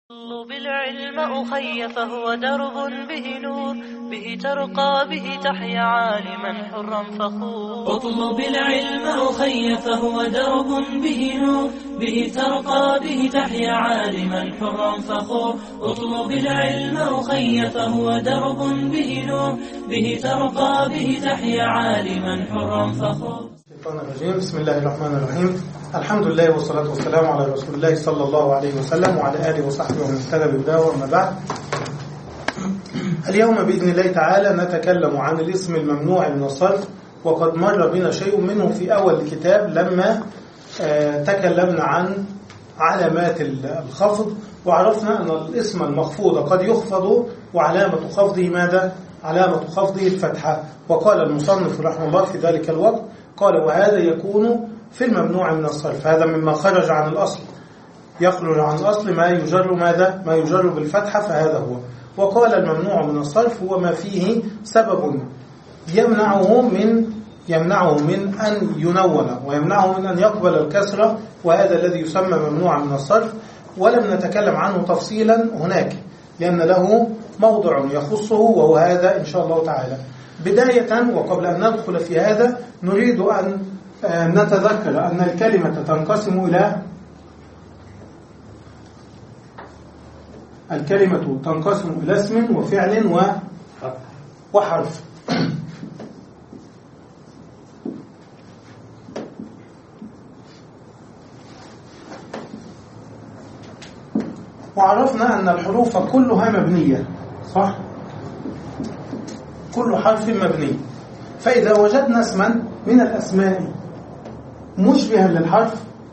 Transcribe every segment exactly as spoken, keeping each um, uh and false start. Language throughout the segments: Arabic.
اطلب العلم أخي فهو درب به نور، به ترقى به تحيا عالما حرا فخور. اطلب العلم أخي فهو درب به نور، به ترقى به تحيا عالما حرا فخور. اطلب العلم أخي فهو درب به نور، به ترقى به تحيا عالما حرا فخور. الشيطان الرجيم. بسم الله الرحمن الرحيم. الحمد لله والصلاة والسلام على رسول الله صلى الله عليه وسلم وعلى آله وصحبه ومن اهتدى بهداه، وأما بعد. اليوم بإذن الله تعالى نتكلم عن الاسم الممنوع من الصرف، وقد مر بنا شيء منه في أول الكتاب لما تكلمنا عن علامات الخفض، وعرفنا أن الاسم المخفوض قد يخفض وعلامة خفضه ماذا؟ علامة خفضه الفتحة. وقال المصنف رحمه الله في ذلك الوقت، قال: وهذا يكون في الممنوع من الصرف، هذا مما خرج عن الأصل، يخرج عن الأصل ما يجر ماذا؟ ما يجر بالفتحة، فهذا هو. وقال: الممنوع من الصرف هو ما فيه سبب يمنعه من يمنعه من أن ينون، ويمنعه من أن يقبل الكسرة، وهذا الذي يسمى ممنوع من الصرف. ولم نتكلم عنه تفصيلا هناك لأن له موضع يخصه، وهو هذا إن شاء الله تعالى. بداية وقبل أن ندخل في هذا، نريد أن نتذكر أن الكلمة تنقسم إلى الكلمة تنقسم إلى اسم وفعل وحرف. وعرفنا أن الحروف كلها مبنية، صح؟ كل حرف مبني. فإذا وجدنا اسما من الأسماء مشبها للحرف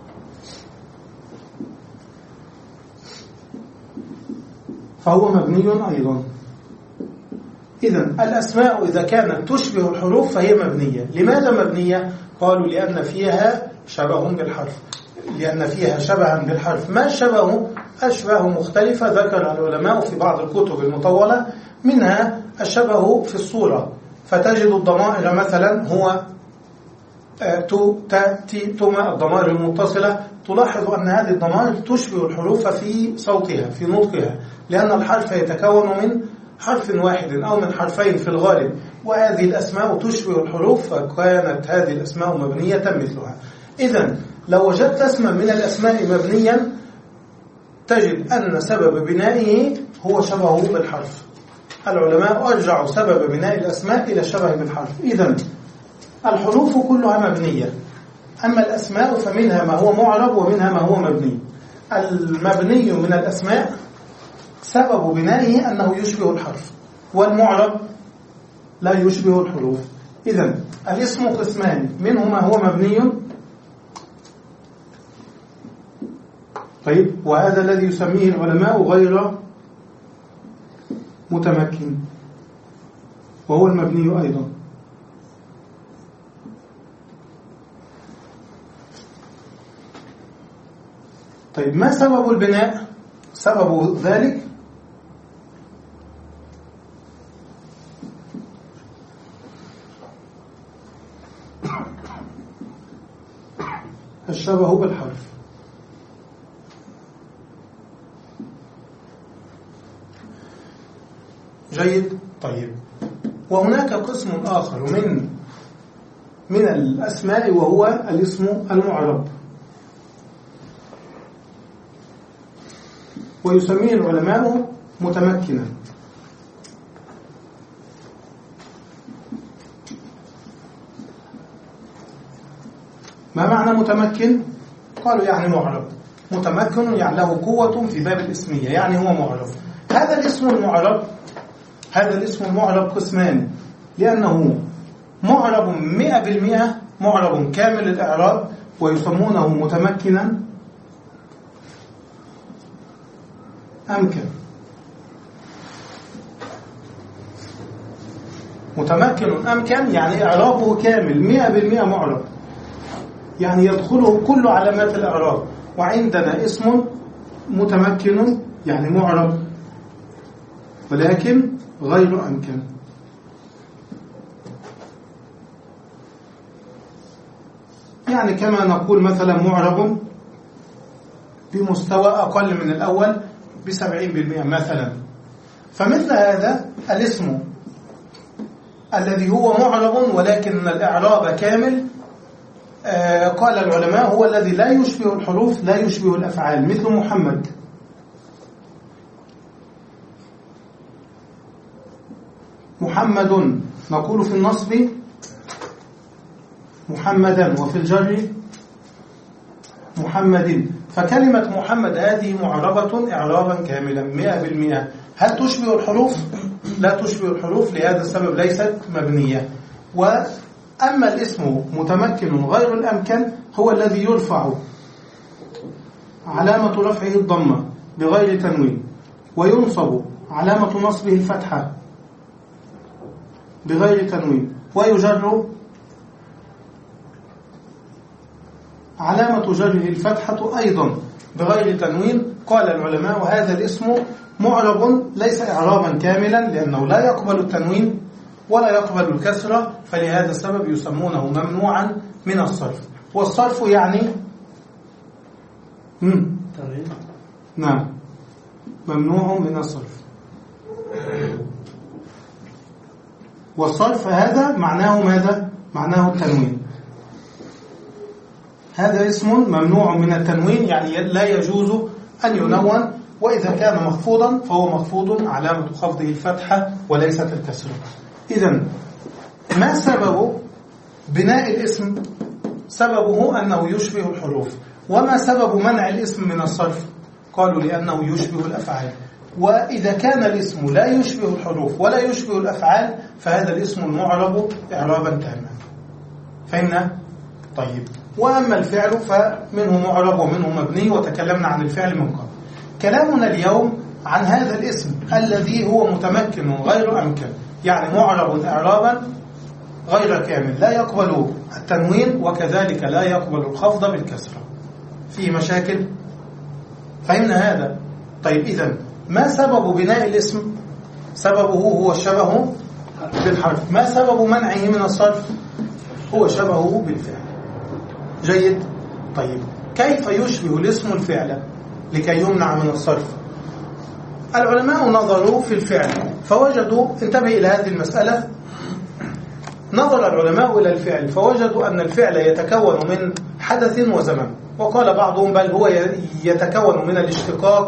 فهو مبني أيضا. إذن الأسماء إذا كانت تشبه الحروف فهي مبنية. لماذا مبنية؟ قالوا لأن فيها شبه بالحرف، لأن فيها شبها بالحرف. ما الشبه؟ أشباه مختلفة ذكر العلماء في بعض الكتب المطولة، منها الشبه في الصورة، فتجد الضمائر مثلا هو تو تا تي توما، الضمائر المتصلة، تلاحظ أن هذه الضمائر تشبه الحروف في صوتها في نطقها، لأن الحرف يتكون من حرف واحد أو من حرفين في الغالب، وهذه الأسماء تشبه الحروف، فكانت هذه الأسماء مبنية مثلها. إذن لو وجدت اسما من الأسماء مبنيا تجد أن سبب بنائه هو شبهه بالحرف. العلماء أرجعوا سبب بناء الأسماء إلى الشبه بالحرف. إذن الحروف كلها مبنية، أما الأسماء فمنها ما هو معرب ومنها ما هو مبني. المبني من الأسماء سبب بنائه أنه يشبه الحرف، والمعرب لا يشبه الحروف. إذن الاسم قسمان، منه ما هو مبني، طيب، وهذا الذي يسميه العلماء غير متمكن، وهو المبني أيضا. طيب، ما سبب البناء؟ سبب ذلك الشبه بالحرف. جيد. طيب، وهناك قسم آخر من من الأسماء، وهو الاسم المعرب، ويسميه العلماء متمكنا. ما معنى متمكن؟ قالوا يعني معرب. متمكن يعني له قوة في باب الاسمية، يعني هو معرب. هذا الاسم المعرب هذا الاسم المعرب قسمان، لأنه معرب مئة بالمئة، معرب كامل الإعراب، ويسمونه متمكنا أمكن. متمكن أمكن يعني إعرابه كامل مئة بالمئة معرب، يعني يدخله كل علامات الإعراب. وعندنا اسم متمكن يعني معرب ولكن غير أمكن. يعني كما نقول مثلا معرب بمستوى أقل من الأول، بسبعين بالمئة مثلا. فمثل هذا الاسم الذي هو معرب ولكن الإعراب كامل، آه قال العلماء هو الذي لا يشبه الحروف لا يشبه الأفعال، مثل محمد. محمد نقول في النصب محمدا وفي الجر محمد. فكلمة محمد هذه معربة إعرابا كاملا مئة بالمئة. هل تشبه الحروف؟ لا تشبه الحروف، لهذا السبب ليست مبنية. وأما الاسم متمكن غير الأمكن هو الذي يرفع علامة رفعه الضمة بغير تنوين، وينصب علامة نصبه الفتحة بغير تنوين، ويجر علامة جره الفتحة أيضا بغير تنوين. قال العلماء وهذا الاسم معرب ليس إعرابا كاملا، لأنه لا يقبل التنوين ولا يقبل الكسرة، فلهذا السبب يسمونه ممنوعا من الصرف. والصرف يعني مم. نعم ممنوع من الصرف. والصرف هذا معناه ماذا؟ معناه التنوين. هذا اسم ممنوع من التنوين، يعني لا يجوز أن ينون، وإذا كان مخفوضا فهو مخفوض علامة خفضه الفتحة وليست الكسرة. إذن ما سبب بناء الاسم؟ سببه أنه يشبه الحروف. وما سبب منع الاسم من الصرف؟ قالوا لأنه يشبه الأفعال. وإذا كان الاسم لا يشبه الحروف ولا يشبه الأفعال فهذا الاسم المعرب إعرابا تاما. فهمنا؟ طيب. وأما الفعل فمنه معرب ومنه مبني، وتكلمنا عن الفعل من قبل. كلامنا اليوم عن هذا الاسم الذي هو متمكن غير أمكن، يعني معرب إعرابا غير كامل، لا يقبل التنوين وكذلك لا يقبل الخفض بالكسرة. فيه مشاكل؟ فهمنا هذا؟ طيب إذن ما سبب بناء الاسم؟ سببه هو الشبه بالحرف. ما سبب منعه من الصرف؟ هو شبهه بالفعل. جيد. طيب كيف يشبه الاسم الفعل لكي يمنع من الصرف؟ العلماء نظروا في الفعل فوجدوا، انتبه إلى هذه المسألة، نظر العلماء إلى الفعل فوجدوا أن الفعل يتكون من حدث وزمن، وقال بعضهم بل هو يتكون من الاشتقاق،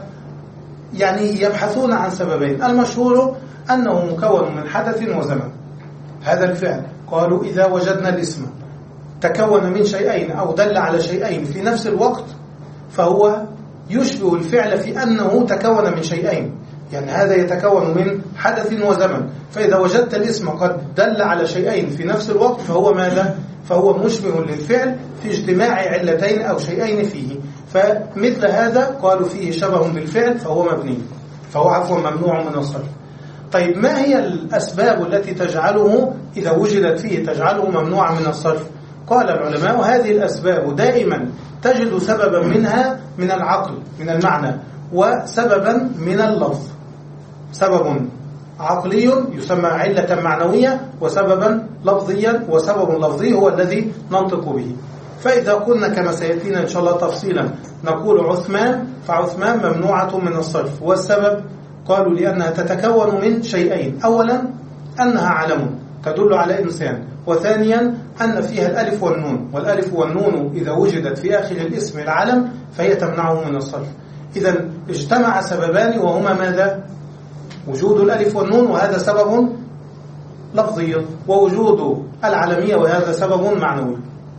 ويعني يبحثون عن سببين. المشهور أنه مكون من حدث وزمن هذا الفعل. قالوا إذا وجدنا الاسم تكون من شيئين أو دل على شيئين في نفس الوقت فهو يشبه الفعل في أنه تكون من شيئين، يعني هذا يتكون من حدث وزمن. فإذا وجدت الاسم قد دل على شيئين في نفس الوقت فهو ماذا؟ فهو مشبه للفعل في اجتماع علتين أو شيئين فيه. فمثل هذا قالوا فيه شبه بالفعل فهو مبني، فهو عفوا ممنوع من الصرف. طيب ما هي الأسباب التي تجعله إذا وجدت فيه تجعله ممنوعا من الصرف؟ قال العلماء وهذه الأسباب دائما تجد سببا منها من العقل من المعنى، وسببا من اللفظ. سبب عقلي يسمى علة معنوية، وسببا لفظيا، وسبب لفظي هو الذي ننطق به. فإذا كنا كما سيأتينا إن شاء الله تفصيلا نقول عثمان، فعثمان ممنوعة من الصرف. والسبب قالوا لأنها تتكون من شيئين: أولا أنها علم تدل على إنسان، وثانيا أن فيها الألف والنون، والألف والنون إذا وجدت في آخر الاسم العلم فهي تمنعه من الصرف. إذا اجتمع سببان وهما ماذا؟ وجود الألف والنون وهذا سبب لفظي، ووجود العلمية وهذا سبب معنوي.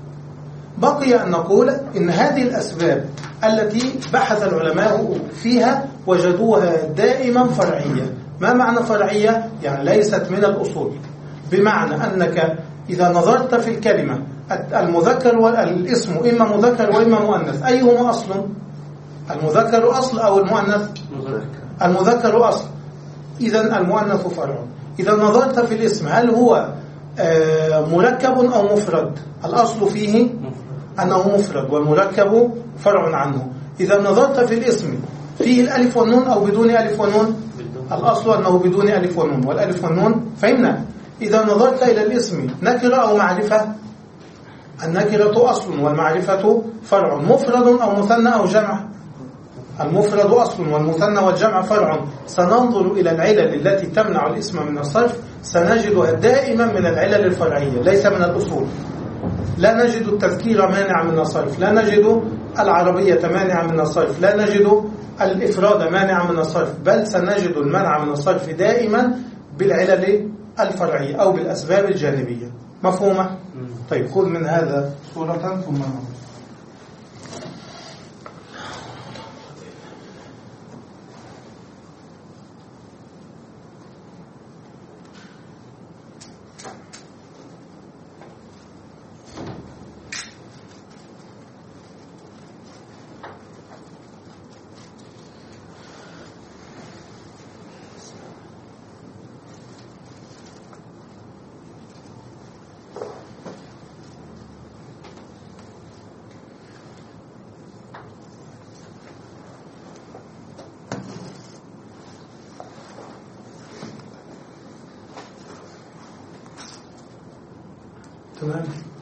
بقي أن نقول إن هذه الأسباب التي بحث العلماء فيها وجدوها دائما فرعية. ما معنى فرعية؟ يعني ليست من الأصول، بمعنى أنك إذا نظرت في الكلمة المذكر والاسم إما مذكر وإما مؤنث، أيهما أصل؟ المذكر أصل أو المؤنث؟ المذكر أصل، إذن المؤنث فرع. إذا نظرت في الاسم هل هو مركب أو مفرد؟ الأصل فيه أنه مفرد، والمركب فرع عنه. إذا نظرت في الاسم فيه الألف والنون أو بدون ألف والنون؟ الأصل أنه بدون ألف والنون، والألف والنون فهمنا. إذا نظرت إلى الاسم نكرة أو معرفة؟ النكرة أصل والمعرفة فرع. مفرد أو مثنى أو جمع؟ المفرد أصل والمثنى والجمع فرع. سننظر إلى العلل التي تمنع الاسم من الصرف، سنجدها دائما من العلل الفرعية ليس من الأصول. لا نجد التذكير مانع من الصرف، لا نجد العربية مانع من الصرف، لا نجد الإفراد مانع من الصرف، بل سنجد المنع من الصرف دائما بالعلل الفرعية أو بالأسباب الجانبية. مفهومة؟ طيب خذ من هذا صورة ثم نعود. تمام.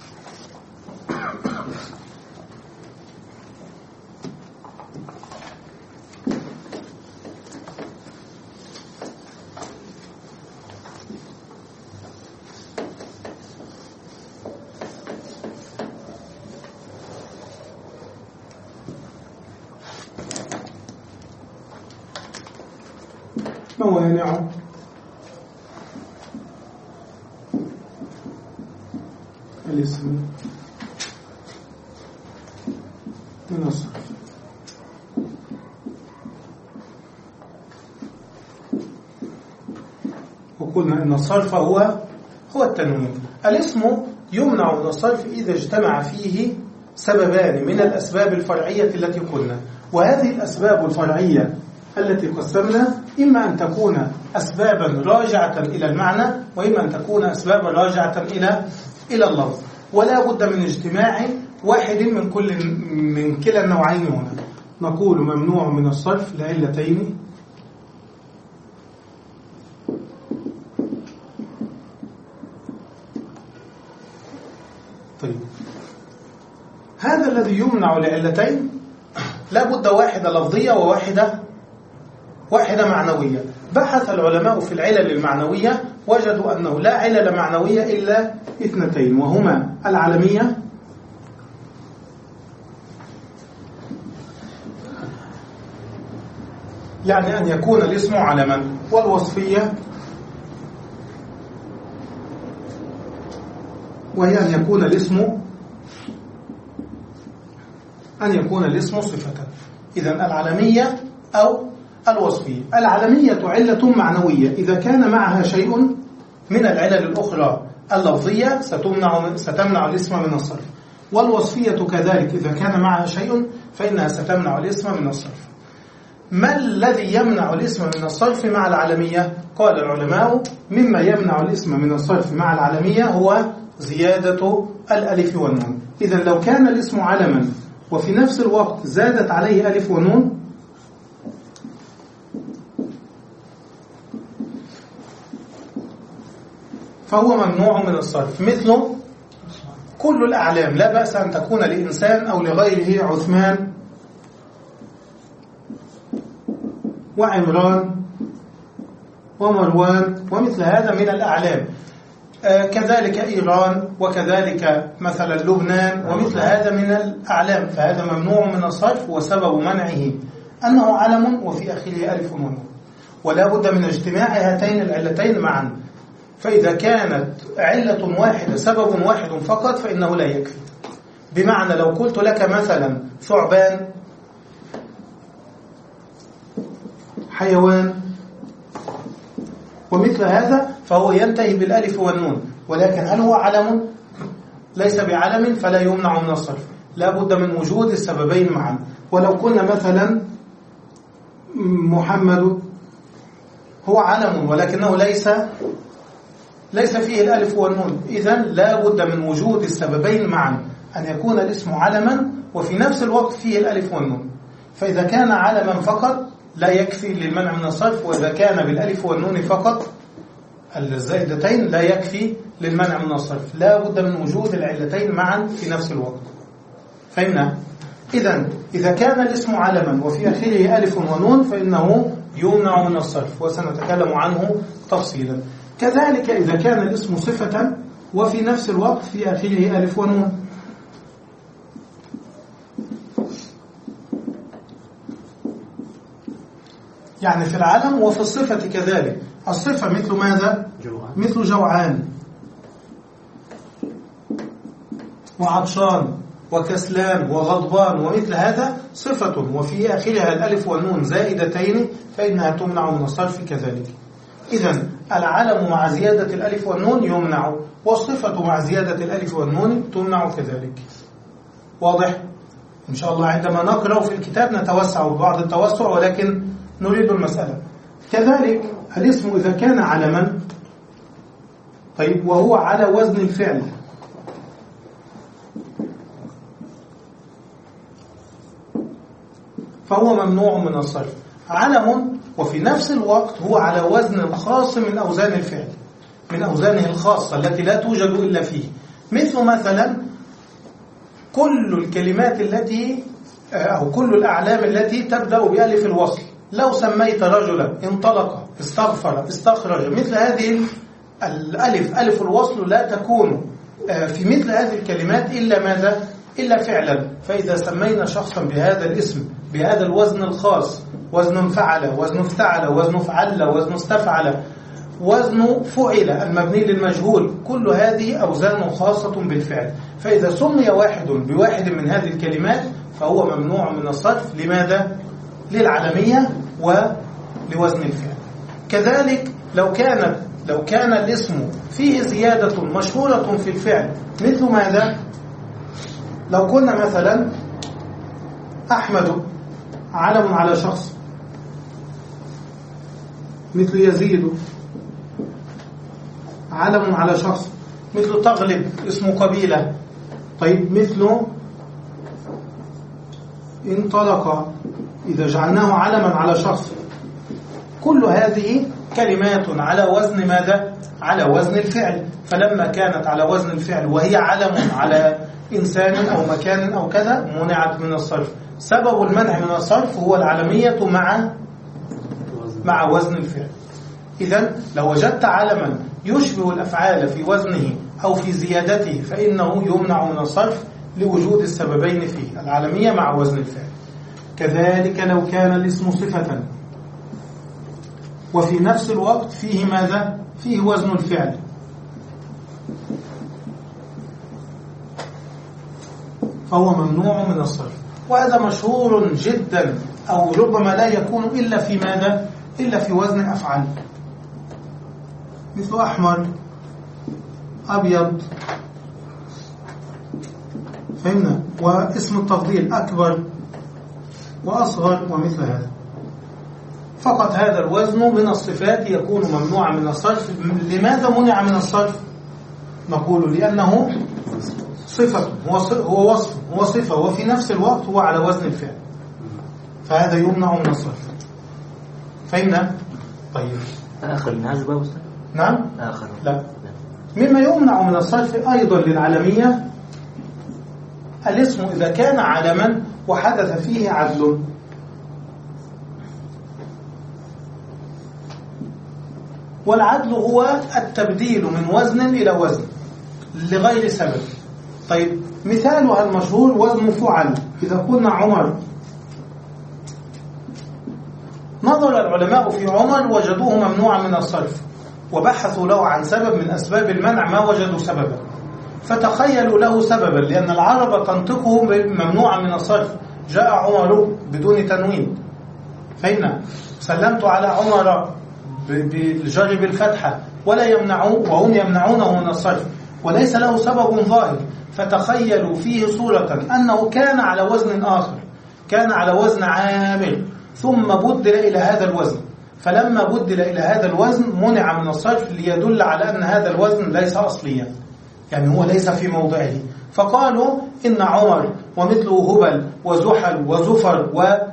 موانع الاسم من الصرف. وقلنا ان الصرف هو هو التنوين. الاسم يمنع من الصرف اذا اجتمع فيه سببان من الاسباب الفرعيه التي قلنا، وهذه الاسباب الفرعيه التي قسمنا اما ان تكون اسبابا راجعه الى المعنى، واما ان تكون اسبابا راجعه الى إلى اللفظ، ولا بد من اجتماع واحد من كل من كلا النوعين هنا. نقول ممنوع من الصرف لعلتين، طيب هذا الذي يمنع لعلتين لا بد واحدة لفظية وواحدة واحدة معنوية. بحث العلماء في العلل المعنوية وجدوا أنه لا علل معنوية إلا اثنتين، وهما العلمية يعني أن يكون الاسم علما، والوصفية وهي أن يكون الاسم أن يكون الاسم صفة. إذن العلمية أو الوصفية. العلمية علة معنوية إذا كان معها شيء من العلل الأخرى اللفظية ستمنع ستمنع الاسم من الصرف، والوصفية كذلك إذا كان معها شيء فإنها ستمنع الاسم من الصرف. ما الذي يمنع الاسم من الصرف مع العلمية؟ قال العلماء مما يمنع الاسم من الصرف مع العلمية هو زيادة الألف والنون. إذن لو كان الاسم علما وفي نفس الوقت زادت عليه ألف ونون فهو ممنوع من الصرف، مثل كل الأعلام لا بأس أن تكون لإنسان أو لغيره عثمان وعمران ومروان ومثل هذا من الأعلام، آه كذلك إيران وكذلك مثلا لبنان ومثل هذا من الأعلام، فهذا ممنوع من الصرف، وسبب منعه أنه علم وفي آخره ألف ونون، ولا بد من اجتماع هاتين العلتين معا. فإذا كانت علة واحدة سبب واحد فقط فإنه لا يكفي. بمعنى لو قلت لك مثلا ثعبان حيوان ومثل هذا فهو ينتهي بالألف والنون، ولكن هل هو علم؟ ليس بعلم فلا يمنع من الصرف، لا بد من وجود السببين معا. ولو قلنا مثلا محمد هو علم ولكنه ليس ليس فيه الألف والنون، إذن لا بد من وجود السببين معا، أن يكون الاسم علما وفي نفس الوقت فيه الألف والنون. فإذا كان علما فقط لا يكفي للمنع من الصرف، وإذا كان بالألف والنون فقط الزائدتين لا يكفي للمنع من الصرف، لا بد من وجود العلتين معا في نفس الوقت. فهمنا؟ إذن إذا كان الاسم علما وفي آخره ألف ونون فإنه يمنع من الصرف، وسنتكلم عنه تفصيلا. كذلك إذا كان الاسم صفة وفي نفس الوقت في آخره ألف ونون، يعني في العلم وفي الصفة كذلك. الصفة مثل ماذا؟ جوعان. مثل جوعان وعطشان وكسلان وغضبان، ومثل هذا صفة وفي آخرها الألف والنون زائدتين فإنها تمنع من الصرف كذلك. إذن العلم مع زيادة الألف والنون يمنع، والصفة مع زيادة الألف والنون تمنع كذلك. واضح؟ إن شاء الله عندما نقرأ في الكتاب نتوسع بعض التوسع، ولكن نريد المسألة. كذلك الاسم إذا كان علما، طيب، وهو على وزن الفعل، فهو ممنوع من الصرف. علم وفي نفس الوقت هو على وزن خاص من أوزان الفعل، من أوزانه الخاصة التي لا توجد إلا فيه. مثل مثلا كل الكلمات التي أو كل الأعلام التي تبدأ بألف الوصل. لو سميت رجلا انطلق استغفر استخرج، مثل هذه الألف ألف الوصل لا تكون في مثل هذه الكلمات إلا ماذا؟ إلا فعلا. فإذا سمينا شخصا بهذا الاسم بهذا الوزن الخاص، وزن فعل، وزن افتعل، وزن فعل، وزن استفعل، وزن فعل المبني للمجهول، كل هذه أوزان خاصة بالفعل. فإذا سمي واحد بواحد من هذه الكلمات فهو ممنوع من الصرف. لماذا؟ للعلمية ولوزن الفعل. كذلك لو كانت لو كان الاسم فيه زيادة مشهورة في الفعل، مثل ماذا؟ لو كنا مثلا أحمد علم على شخص، مثل يزيد علم على شخص، مثل تغلب اسم قبيلة، طيب، مثل انطلق إذا جعلناه علما على شخص. كل هذه كلمات على وزن ماذا؟ على وزن الفعل. فلما كانت على وزن الفعل وهي علم على إنسان أو مكان أو كذا منعت من الصرف. سبب المنع من الصرف هو العلمية مع مع وزن الفعل. إذن لو وجدت علما يشبه الأفعال في وزنه أو في زيادته فإنه يمنع من الصرف لوجود السببين فيه، العلمية مع وزن الفعل. كذلك لو كان الاسم صفة وفي نفس الوقت فيه ماذا؟ فيه وزن الفعل، فهو ممنوع من الصرف. وهذا مشهور جدا، أو ربما لا يكون إلا في ماذا؟ إلا في وزن أفعال، مثل أحمر، أبيض، فهمنا؟ واسم التفضيل أكبر وأصغر ومثل هذا. فقط هذا الوزن من الصفات يكون ممنوعا من الصرف. لماذا منع من الصرف؟ نقول لأنه صفة، هو وصف، هو صفة، وفي نفس الوقت هو على وزن الفعل، فهذا يمنع من الصرف. فهمنا؟ طيب، آخر من هذا بوسط؟ نعم؟ آخر لا. مما يمنع من الصرف أيضا للعلمية الاسم إذا كان علما وحدث فيه عدل. والعدل هو التبديل من وزن إلى وزن لغير سبب. طيب، مثالها المشهور وزن فعل. إذا قلنا عمر، نظر العلماء في عمر وجدوه ممنوعا من الصرف، وبحثوا له عن سبب من أسباب المنع ما وجدوا سببا، فتخيلوا له سببا، لأن العرب تنطقه ممنوعا من الصرف. جاء عمر بدون تنوين، فإن سلمت على عمر بالجر بالفتحة ولا يمنعون، وهم يمنعونه من الصرف وليس له سبب ظاهر، فتخيلوا فيه صورة أنه كان على وزن آخر، كان على وزن عامر، ثم بدل إلى هذا الوزن. فلما بدل إلى هذا الوزن منع من الصرف ليدل على أن هذا الوزن ليس أصليا، يعني هو ليس في موضعه. فقالوا إن عمر ومثله هبل وزحل وزفر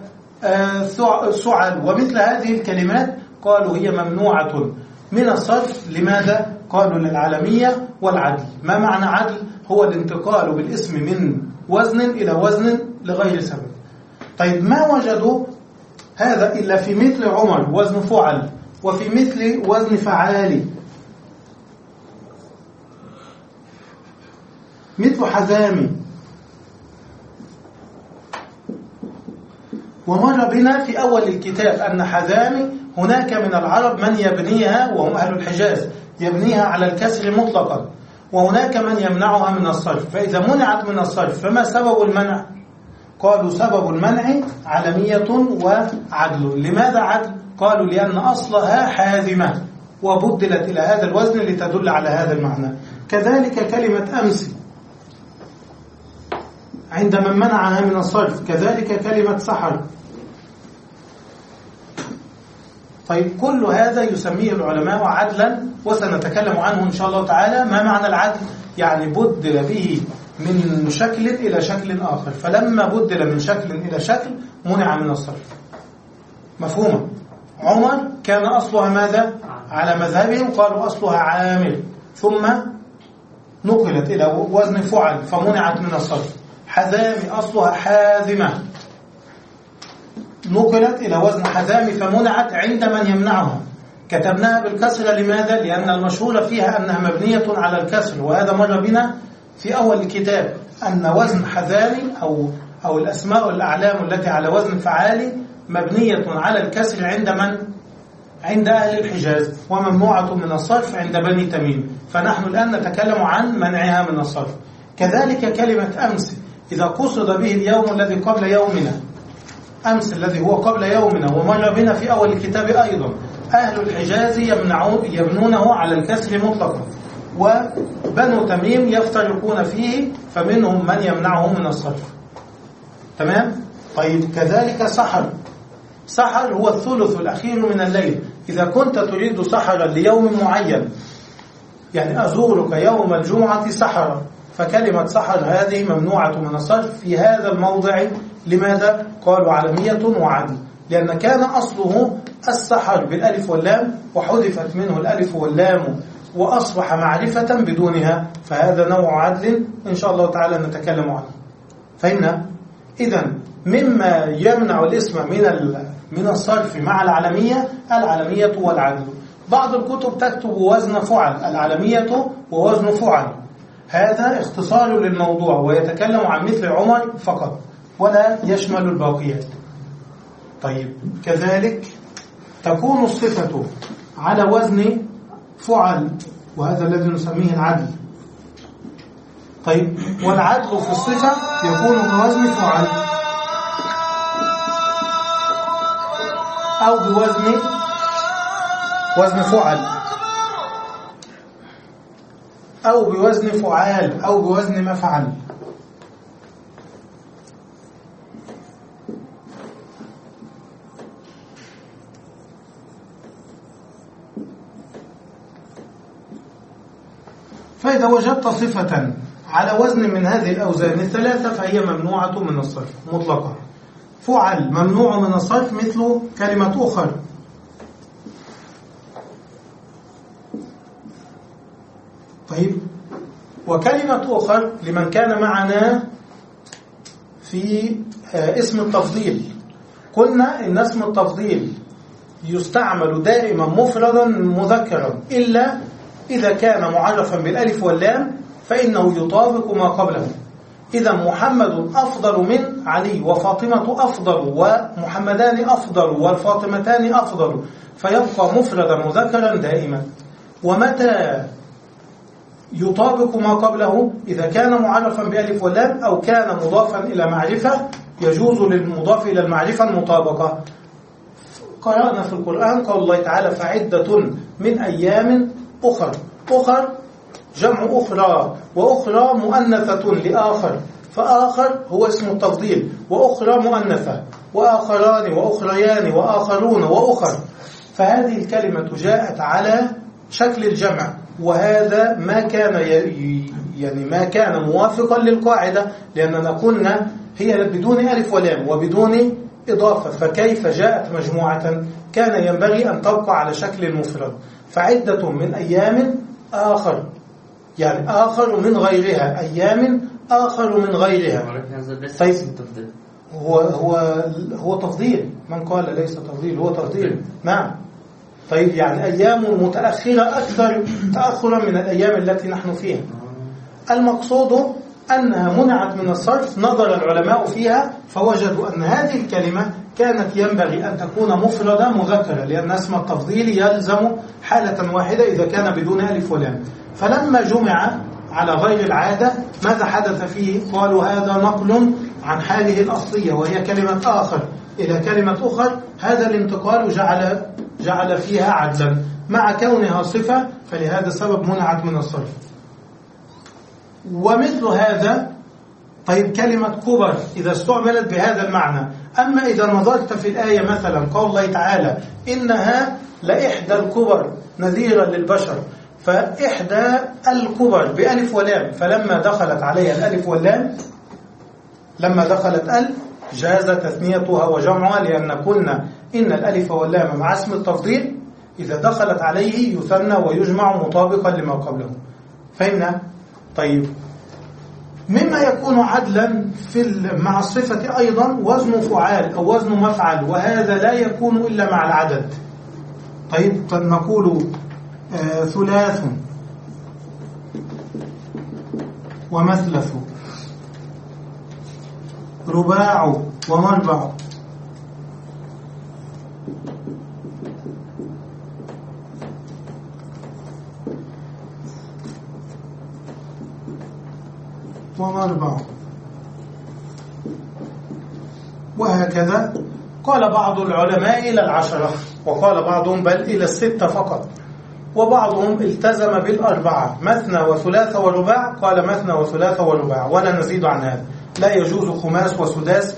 وسعل ومثل هذه الكلمات قالوا هي ممنوعة من الصرف. لماذا؟ قالوا للعلمية والعدل. ما معنى عدل؟ هو الانتقال بالاسم من وزن إلى وزن لغير سبب. طيب ما وجدوا هذا إلا في مثل عمر وزن فعل، وفي مثل وزن فعالي مثل حزامي. ومر بنا في أول الكتاب أن حزامي هناك من العرب من يبنيها وهم أهل الحجاز يبنيها على الكسر مطلقا، وهناك من يمنعها من الصرف. فإذا منعت من الصرف فما سبب المنع؟ قالوا سبب المنع علمية وعدل. لماذا عدل؟ قالوا لأن أصلها حازمة وبدلت إلى هذا الوزن لتدل على هذا المعنى. كذلك كلمة أمس عند من منعها من الصرف، كذلك كلمة سحر. طيب كل هذا يسميه العلماء عدلا، وسنتكلم عنه إن شاء الله تعالى. ما معنى العدل؟ يعني بدل به من شكل إلى شكل آخر، فلما بدل من شكل إلى شكل منع من الصرف. مفهومة؟ عمر كان أصلها ماذا؟ على مذهبهم قالوا أصلها عامل، ثم نقلت إلى وزن فعل فمنعت من الصرف. حزامي أصلها حازمة، نقلت إلى وزن حزامي فمنعت عند من يمنعها. كتبناها بالكسر لماذا؟ لأن المشهور فيها أنها مبنية على الكسر، وهذا مر بنا في أول الكتاب أن وزن حزامي أو أو الأسماء والأعلام التي على وزن فعالي مبنية على الكسر عند من؟ عند أهل الحجاز، وممنوعة من الصرف عند بني تميم. فنحن الآن نتكلم عن منعها من الصرف. كذلك كلمة أمس إذا قصد به اليوم الذي قبل يومنا، أمس الذي هو قبل يومنا، ومر بنا في أول الكتاب أيضا أهل الحجاز يبنونه على الكسر مطلقا، وبنو تميم يفترقون فيه فمنهم من يمنعه من الصرف. تمام؟ طيب كذلك سحر. سحر هو الثلث الأخير من الليل. إذا كنت تريد سحرا ليوم معين، يعني أزورك يوم الجمعة سحرا، فكلمة سحر هذه ممنوعة من الصرف في هذا الموضع. لماذا؟ قالوا علمية وعدل، لأن كان أصله السحر بالألف واللام وحذفت منه الألف واللام وأصبح معرفة بدونها، فهذا نوع عدل إن شاء الله تعالى نتكلم عنه. فهمنا؟ إذن مما يمنع الاسم من من الصرف مع العلمية العلمية والعدل. بعض الكتب تكتب وزن فعل، العلمية ووزن فعل، هذا اختصار للموضوع ويتكلم عن مثل عمر فقط ولا يشمل الباقيات. طيب كذلك تكون الصفة على وزن فعل، وهذا الذي نسميه العدل. طيب والعدل في الصفة يكون بوزن فعل أو بوزن وزن فعل أو بوزن فعال أو بوزن مفعل. فإذا وجدت صفة على وزن من هذه الأوزان الثلاثة فهي ممنوعة من الصرف مطلقا. فعل ممنوع من الصرف مثل كلمة أخر. طيب وكلمة أخر لمن كان معنا في اسم التفضيل، قلنا إن اسم التفضيل يستعمل دائما مفردا مذكرا إلا إذا كان معرفا بالألف واللام فإنه يطابق ما قبله. إذا محمد أفضل من علي، وفاطمة أفضل، ومحمدان أفضل، والفاطمتان أفضل، فيبقى مفردا مذكرا دائما. ومتى يطابق ما قبله؟ إذا كان معرفا بألف واللام أو كان مضافا إلى معرفة يجوز للمضاف إلى المعرفة المطابقة. قرأنا في القرآن قول الله تعالى فعدة من أيام أخر. أخر جمع أخرى، وأخرى مؤنثة لآخر، فآخر هو اسم التفضيل، وأخرى مؤنثة، وآخران وأخريان وآخرون وأخر. فهذه الكلمة جاءت على شكل الجمع، وهذا ما كان يعني ما كان موافقا للقاعدة، لأننا قلنا هي بدون ألف ولام وبدون إضافة، فكيف جاءت مجموعة؟ كان ينبغي أن تبقى على شكل المفرد. فعدة من أيام آخر، يعني آخر من غيرها، أيام آخر من غيرها. طيب هو هو هو تفضيل، من قال ليس تفضيل؟ هو تفضيل، نعم. طيب يعني أيام متأخرة أكثر تأخرا من الأيام التي نحن فيها. المقصود أنها منعت من الصرف، نظر العلماء فيها فوجدوا أن هذه الكلمة كانت ينبغي أن تكون مفردة مذكرة، لأن اسم التفضيل يلزم حالة واحدة إذا كان بدون ألف ولام. فلما جمع على غير العادة ماذا حدث فيه؟ قالوا هذا نقل عن حاله الأصلية وهي كلمة آخر إلى كلمة أخر، هذا الانتقال جعل جعل فيها عدلا مع كونها صفة، فلهذا السبب منعت من الصرف. ومثل هذا طيب كلمة كبر إذا استعملت بهذا المعنى. أما إذا نظرت في الآية مثلا قول الله تعالى إنها لإحدى الكبر نذيرا للبشر، فإحدى الكبر بألف ولام، فلما دخلت عليها الألف واللام لما دخلت ال جاز تثنيتها وجمعها، لأن قلنا إن الألف واللام مع اسم التفضيل إذا دخلت عليه يثنى ويجمع مطابقا لما قبله. فهمنا؟ طيب مما يكون عدلا في مع الصفة أيضا وزن فعال أو وزن مفعل، وهذا لا يكون إلا مع العدد. طيب نقول آه ثلاث ومثلث، رباع ومربع، ومربع، وهكذا. قال بعض العلماء إلى العشرة، وقال بعضهم بل إلى الستة فقط، وبعضهم التزم بالأربعة، مثنى وثلاثة ورباع، قال مثنى وثلاثة ورباع ولا نزيد عن هذا، لا يجوز خماس وسداس،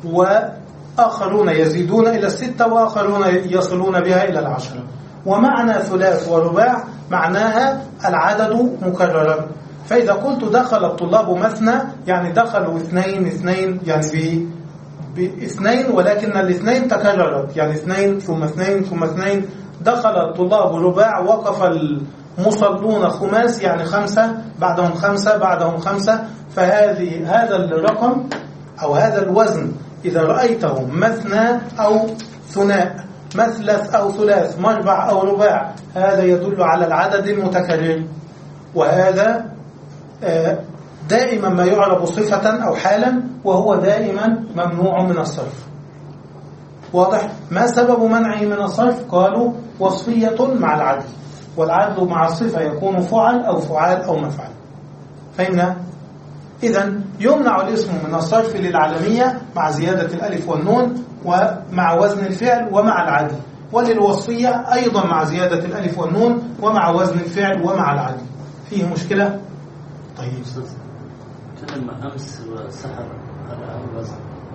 وآخرون يزيدون إلى الستة وآخرون يصلون بها إلى العشرة. ومعنى ثلاث ورباع معناها العدد مكررا، فإذا قلت دخل الطلاب مثنى يعني دخلوا اثنين اثنين يعني باثنين، ولكن الاثنين تكررت يعني اثنين ثم اثنين ثم اثنين. دخل الطلاب رباع وقف المصلون خماس يعني خمسة بعدهم خمسة بعدهم خمسة. فهذه هذا الرقم أو هذا الوزن إذا رأيته مثنى أو ثناء، مثلث أو ثلاث، مربع أو رباع، هذا يدل على العدد المتكرر، وهذا دائما ما يعرب صفة أو حالا، وهو دائما ممنوع من الصرف. واضح؟ ما سبب منعه من الصرف؟ قالوا وصفية مع العدل، والعدل مع الصفة يكون فعل أو فعال أو مفعل. فهمنا؟ إذن يمنع الاسم من الصرف للعلمية مع زيادة الألف والنون ومع وزن الفعل ومع العدل، وللوصفية أيضا مع زيادة الألف والنون ومع وزن الفعل ومع العدل. فيه مشكلة؟ طيب كلمة أمس وسحر على الوزن.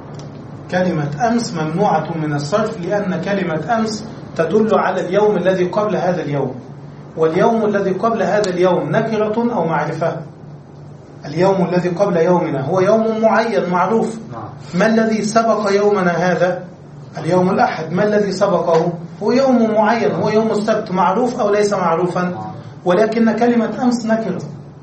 كلمة أمس ممنوعة من الصرف، لأن كلمة أمس تدل على اليوم الذي قبل هذا اليوم، واليوم الذي قبل هذا اليوم نكرة أو معرفة. اليوم الذي قبل يومنا هو يوم معين معروف. ما الذي سبق يومنا هذا؟ اليوم الأحد. ما الذي سبقه؟ هو يوم معين، هو يوم السبت، معروف أو ليس معروفا؟ ولكن كلمة أمس نكرة.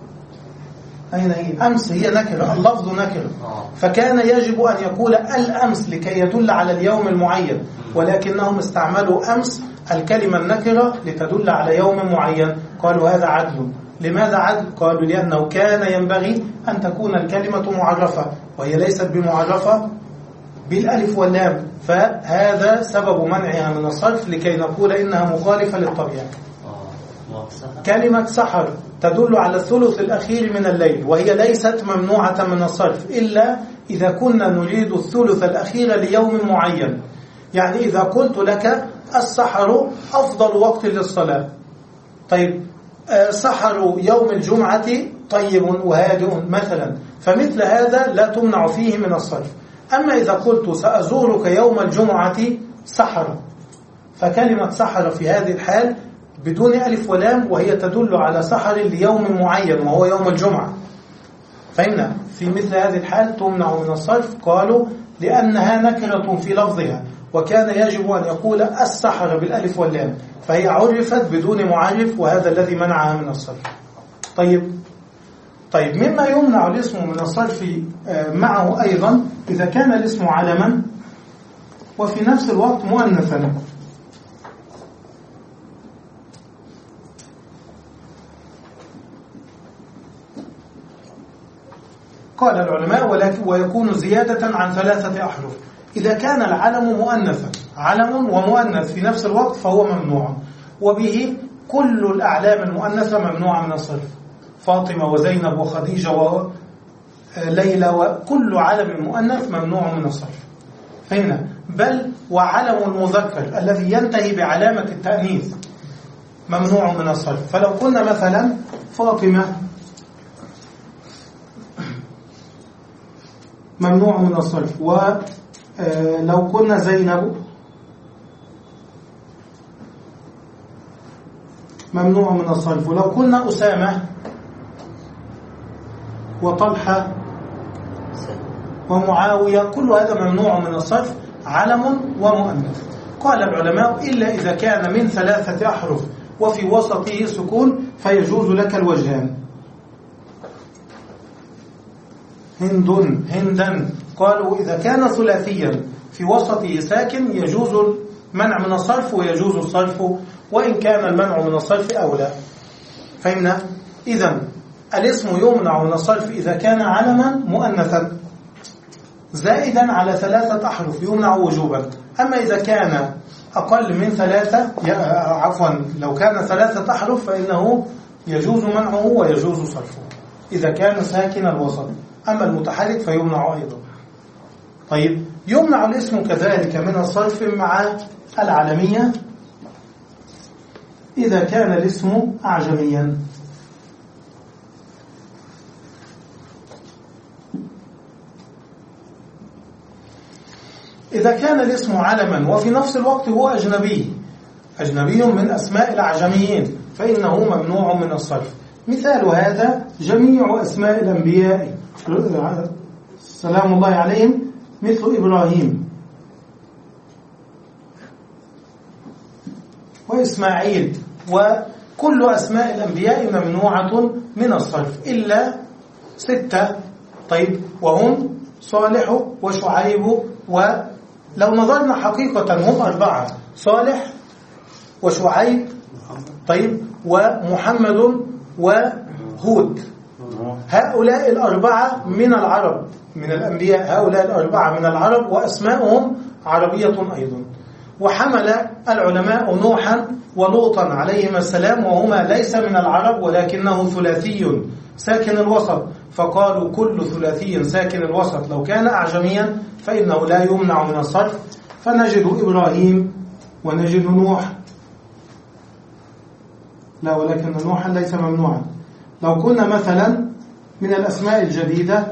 أين هي؟ أمس هي نكرة، اللفظ نكرة، فكان يجب أن يقول الأمس لكي يدل على اليوم المعين، ولكنهم استعملوا أمس الكلمة النكرة لتدل على يوم معين. قالوا هذا عدل. لماذا عدل؟ قالوا لأنه كان ينبغي أن تكون الكلمة معرفة، وهي ليست بمعرفة بالألف واللام، فهذا سبب منعها من الصرف لكي نقول إنها مخالفة للطبيعة. كلمة سحر تدل على الثلث الأخير من الليل، وهي ليست ممنوعة من الصرف إلا إذا كنا نريد الثلث الأخير ليوم معين. يعني إذا قلت لك السحر أفضل وقت للصلاة، طيب سحر يوم الجمعة طيب وهادئ مثلا، فمثل هذا لا تمنع فيه من الصرف. أما إذا قلت سأزورك يوم الجمعة سحر، فكلمة سحر في هذه الحال بدون ألف ولام، وهي تدل على سحر ليوم معين وهو يوم الجمعة. فإن في مثل هذه الحال تمنع من الصرف. قالوا لأنها نكرة في لفظها، وكان يجب أن يقول السحر بالألف واللام، فهي عرفت بدون معرف، وهذا الذي منعها من الصرف. طيب طيب مما يمنع الاسم من الصرف معه أيضا إذا كان الاسم علما وفي نفس الوقت مؤنثا. قال العلماء ولكن ويكون زيادة عن ثلاثة أحرف. إذا كان العلم مؤنثا، علم ومؤنث في نفس الوقت، فهو ممنوع، وبه كل الأعلام المؤنثة ممنوعة من الصرف، فاطمة وزينب وخديجة وليلى، وكل علم مؤنث ممنوع من الصرف. فهمنا؟ بل وعلم المذكر الذي ينتهي بعلامة التأنيث ممنوع من الصرف. فلو كنا مثلا فاطمة ممنوع من الصرف، ولو كنا زينب ممنوع من الصرف، ولو كنا أسامة وطلحة ومعاوية كل هذا ممنوع من الصرف، علم ومؤنث. قال العلماء إلا إذا كان من ثلاثة أحرف وفي وسطه سكون فيجوز لك الوجهان. هند هندا، قالوا إذا كان ثلاثيا في وسطه ساكن يجوز المنع من الصرف ويجوز الصرف، وإن كان المنع من الصرف أولى. فهمنا؟ إذن الاسم يمنع من الصرف إذا كان علما مؤنثا زائدا على ثلاثة أحرف يمنع وجوبا. أما إذا كان أقل من ثلاثة، عفوا لو كان ثلاثة أحرف فإنه يجوز منعه ويجوز صرفه إذا كان ساكن الوسط. أما المتحرك فيمنع أيضا. طيب يمنع الاسم كذلك من الصرف مع العلمية إذا كان الاسم أعجميا. إذا كان الاسم علما وفي نفس الوقت هو أجنبي أجنبي من أسماء الأعجميين فإنه ممنوع من الصرف. مثال هذا جميع أسماء الأنبياء سلام الله عليهم مثل إبراهيم وإسماعيل، وكل أسماء الأنبياء ممنوعة من الصرف إلا ستة. طيب وهم صالح وشعيب، ولو نظرنا حقيقة هم أربعة: صالح وشعيب طيب ومحمد وهود. هؤلاء الأربعة من العرب من الأنبياء، هؤلاء الأربعة من العرب وأسماءهم عربية أيضا. وحمل العلماء نوحا ولوطا عليهما السلام وهما ليس من العرب ولكنه ثلاثي ساكن الوسط، فقالوا كل ثلاثي ساكن الوسط لو كان أعجميا فإنه لا يمنع من الصرف. فنجد إبراهيم ونجد نوح، لا ولكن نوحا ليس ممنوعا. لو كنا مثلا من الأسماء الجديدة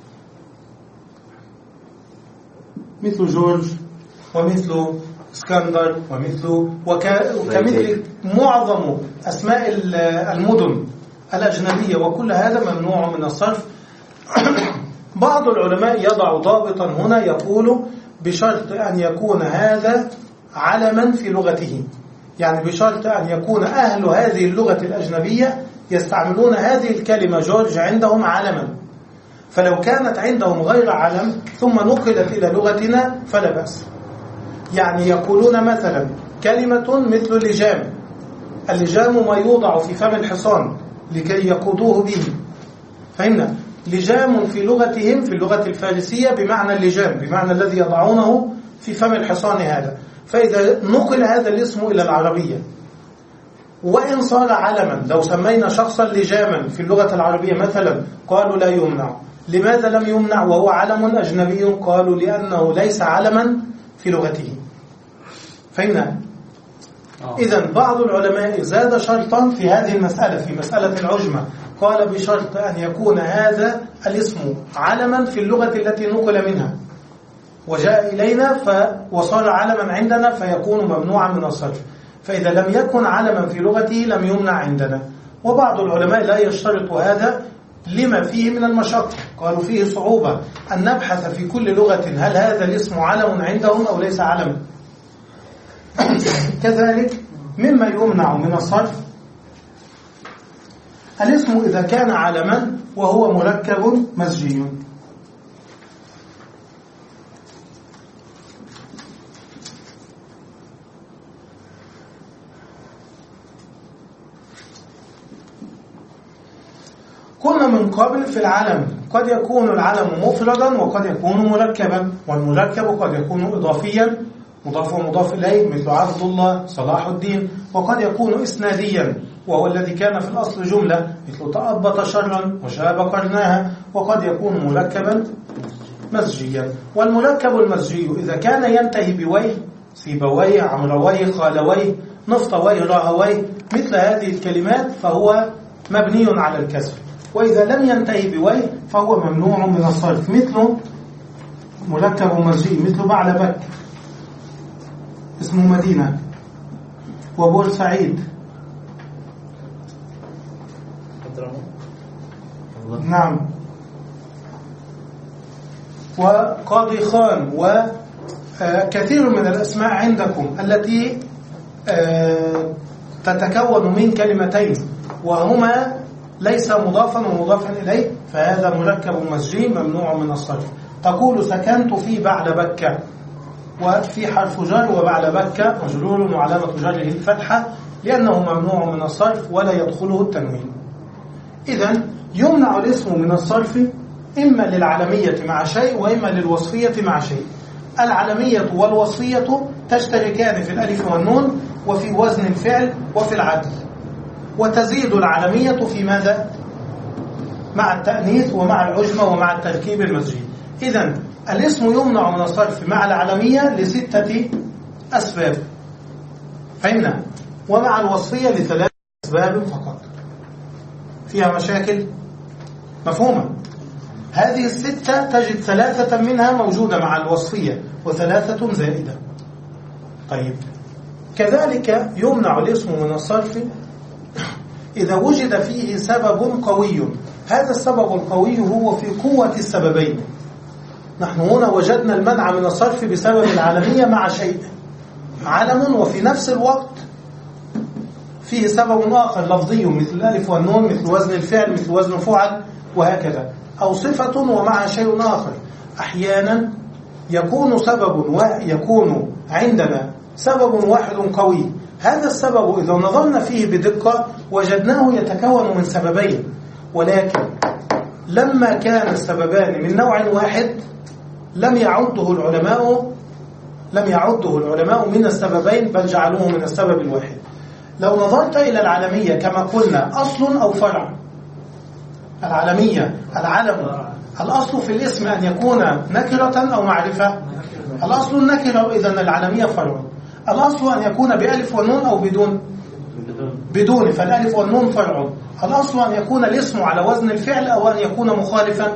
مثل جورج ومثل اسكندر ومثل وكمثل معظم أسماء المدن الأجنبية، وكل هذا ممنوع من الصرف. بعض العلماء يضع ضابطا هنا يقول بشرط أن يكون هذا علما في لغته، يعني بشرط أن يكون أهل هذه اللغة الأجنبية يستعملون هذه الكلمة جورج عندهم علما، فلو كانت عندهم غير علم ثم نقلت إلى لغتنا فلا بأس. يعني يقولون مثلا كلمة مثل اللجام، اللجام ما يوضع في فم الحصان لكي يقودوه به، فهمنا؟ لجام في لغتهم في اللغة الفارسية بمعنى اللجام، بمعنى الذي يضعونه في فم الحصان هذا. فإذا نقل هذا الاسم إلى العربية وإن صار علما، لو سمينا شخصا لجاما في اللغة العربية مثلا قالوا لا يمنع. لماذا لم يمنع وهو علم أجنبي؟ قالوا لأنه ليس علما في لغته. فهمنا؟ إذن بعض العلماء زاد شرطا في هذه المسألة، في مسألة العجمة، قال بشرط أن يكون هذا الاسم علما في اللغة التي نقل منها وجاء إلينا وصار علما عندنا فيكون ممنوعا من الصرف. فإذا لم يكن علما في لغته لم يمنع عندنا. وبعض العلماء لا يشترط هذا لما فيه من المشقة، قالوا فيه صعوبة أن نبحث في كل لغة هل هذا الاسم علم عندهم أو ليس علما. كذلك مما يمنع من الصرف الاسم إذا كان علما وهو مركب مزجي. كنا من قبل في العلم قد يكون العلم مفردا وقد يكون مركبا، والمركب قد يكون إضافيا مضاف ومضاف إليه مثل عبد الله صلاح الدين، وقد يكون إسناديا وهو الذي كان في الأصل جملة مثل تأبط شرا وشاب قرناها، وقد يكون مركبا مزجيا. والمركب المزجي إذا كان ينتهي بويه سيبويه عمرويه خالويه نفطويه راهويه مثل هذه الكلمات فهو مبني على الكسر، وإذا لم ينتهي بويه فهو ممنوع من الصرف مثل مركب مزجي مثل بعلبك اسمه مدينة، وبورسعيد نعم، وقاضي خان، وكثير من الأسماء عندكم التي تتكون من كلمتين وهما ليس مضافا ومضافا إليه فهذا مركب مزجي ممنوع من الصرف. تقول سكنت في بعلبكة، وفي حرف جر وبعلبكة مجرور وعلامة جره الفتحة لأنه ممنوع من الصرف ولا يدخله التنوين. إذن يمنع الاسم من الصرف إما للعلمية مع شيء وإما للوصفية مع شيء. العلمية والوصفية تشتركان في الألف والنون وفي وزن الفعل وفي العدل، وتزيد العلمية في ماذا؟ مع التأنيث ومع العجمة ومع التركيب المزجي. إذن الاسم يمنع من الصرف مع العلمية لستة أسباب فهمنا، ومع الوصفية لثلاث أسباب فقط. فيها مشاكل مفهومة؟ هذه الستة تجد ثلاثة منها موجودة مع الوصفية وثلاثة زائدة. طيب كذلك يمنع الاسم من الصرف إذا وجد فيه سبب قوي. هذا السبب القوي هو في قوة السببين. نحن هنا وجدنا المنع من الصرف بسبب العلمية مع شيء علم وفي نفس الوقت فيه سبب آخر لفظي مثل الألف والنون مثل وزن الفعل مثل وزن فعل وهكذا، أو صفة ومع شيء آخر. أحيانا يكون سبب ويكون عندنا سبب واحد قوي، هذا السبب إذا نظرنا فيه بدقة وجدناه يتكون من سببين، ولكن لما كان السببان من نوع واحد لم يعده العلماء لم يعده العلماء من السببين بل جعلوه من السبب الواحد. لو نظرت إلى العلمية كما قلنا أصل أو فرع. العلمية العلم الأصل في الاسم أن يكون نكرة أو معرفة. الأصل النكرة، إذن العلمية فرع. الأصل أن يكون بألف والنون أو بدون بدون فالألف والنون فرع. الأصل أن يكون الاسم على وزن الفعل أو أن يكون مخالفا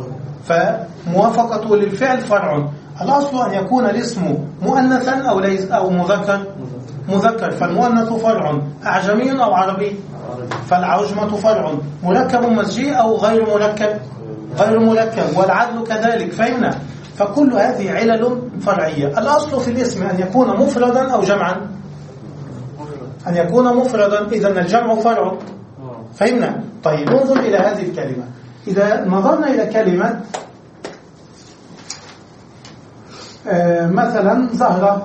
فموافقته للفعل فرع. الأصل أن يكون الاسم مؤنثا أو ليس أو مذكر مذكر فالمؤنث فرع. أعجمي أو عربي فالعجمة فرع. مركب مزجي أو غير مركب غير مركب، والعدل كذلك فهمنا. فكل هذه علل فرعية. الأصل في الاسم أن يكون مفردا أو جمعا. أن يكون مفردا إذن الجمع فرع فهمنا. طيب ننظر إلى هذه الكلمة. إذا نظرنا إلى كلمة آه مثلا زهرة.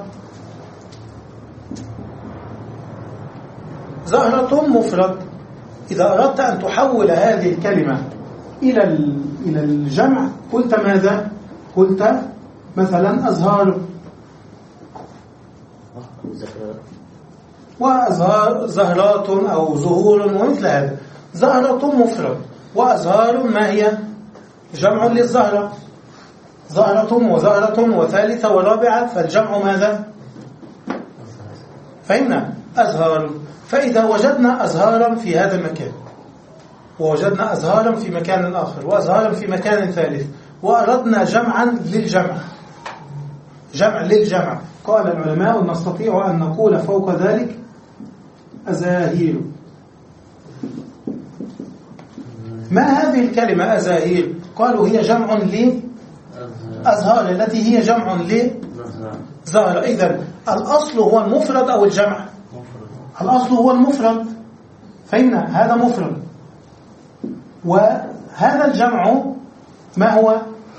زهرة مفرد. إذا أردت أن تحول هذه الكلمة إلى إلى الجمع قلت ماذا؟ قلت مثلا أزهار، وأزهار زهرات أو زهور ومثل هذا. زهرة مفرد وأزهار ما هي؟ جمع للزهرة. زهرة وزهرة وثالثة ورابعة فالجمع ماذا؟ فهمنا أزهار. فإذا وجدنا أزهارا في هذا المكان ووجدنا أزهارا في مكان آخر وأزهارا في مكان ثالث وأردنا جمعا للجمع جمع للجمع قال العلماء نستطيع أن نقول فوق ذلك أزاهير. ما هذه الكلمة أزاهير؟ قالوا هي جمع لأزهار التي هي جمع لزهر. إذن الأصل هو المفرد أو الجمع؟ الأصل هو المفرد فهمنا هذا مفرد. وهذا الجمع ما هو؟